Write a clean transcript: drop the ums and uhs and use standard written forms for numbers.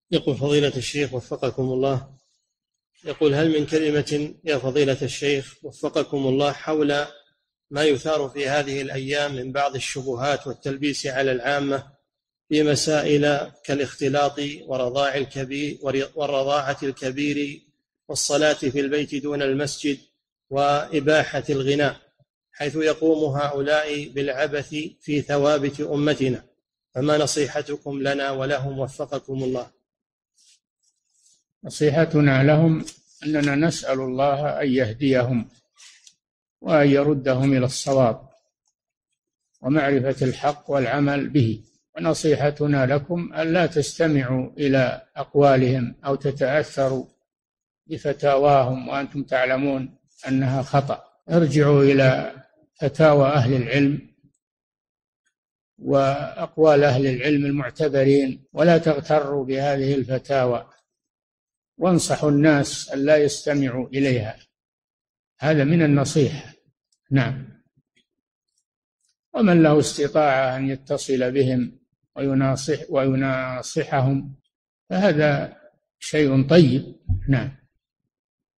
يقول فضيلة الشيخ وفقكم الله، يقول هل من كلمة يا فضيلة الشيخ وفقكم الله حول ما يثار في هذه الأيام من بعض الشبهات والتلبيس على العامة في مسائل كالاختلاط والرضاعة الكبير والصلاة في البيت دون المسجد وإباحة الغناء، حيث يقوم هؤلاء بالعبث في ثوابت أمتنا، فما نصيحتكم لنا ولهم وفقكم الله؟ نصيحتنا لهم أننا نسأل الله أن يهديهم وأن يردهم إلى الصواب ومعرفة الحق والعمل به. ونصيحتنا لكم أن لا تستمعوا إلى أقوالهم أو تتأثروا بفتاواهم وأنتم تعلمون أنها خطأ. ارجعوا إلى فتاوى أهل العلم وأقوال أهل العلم المعتبرين، ولا تغتروا بهذه الفتاوى، وانصحوا الناس أن لا يستمعوا إليها. هذا من النصيحة. نعم. ومن له استطاعة أن يتصل بهم ويناصحهم فهذا شيء طيب. نعم.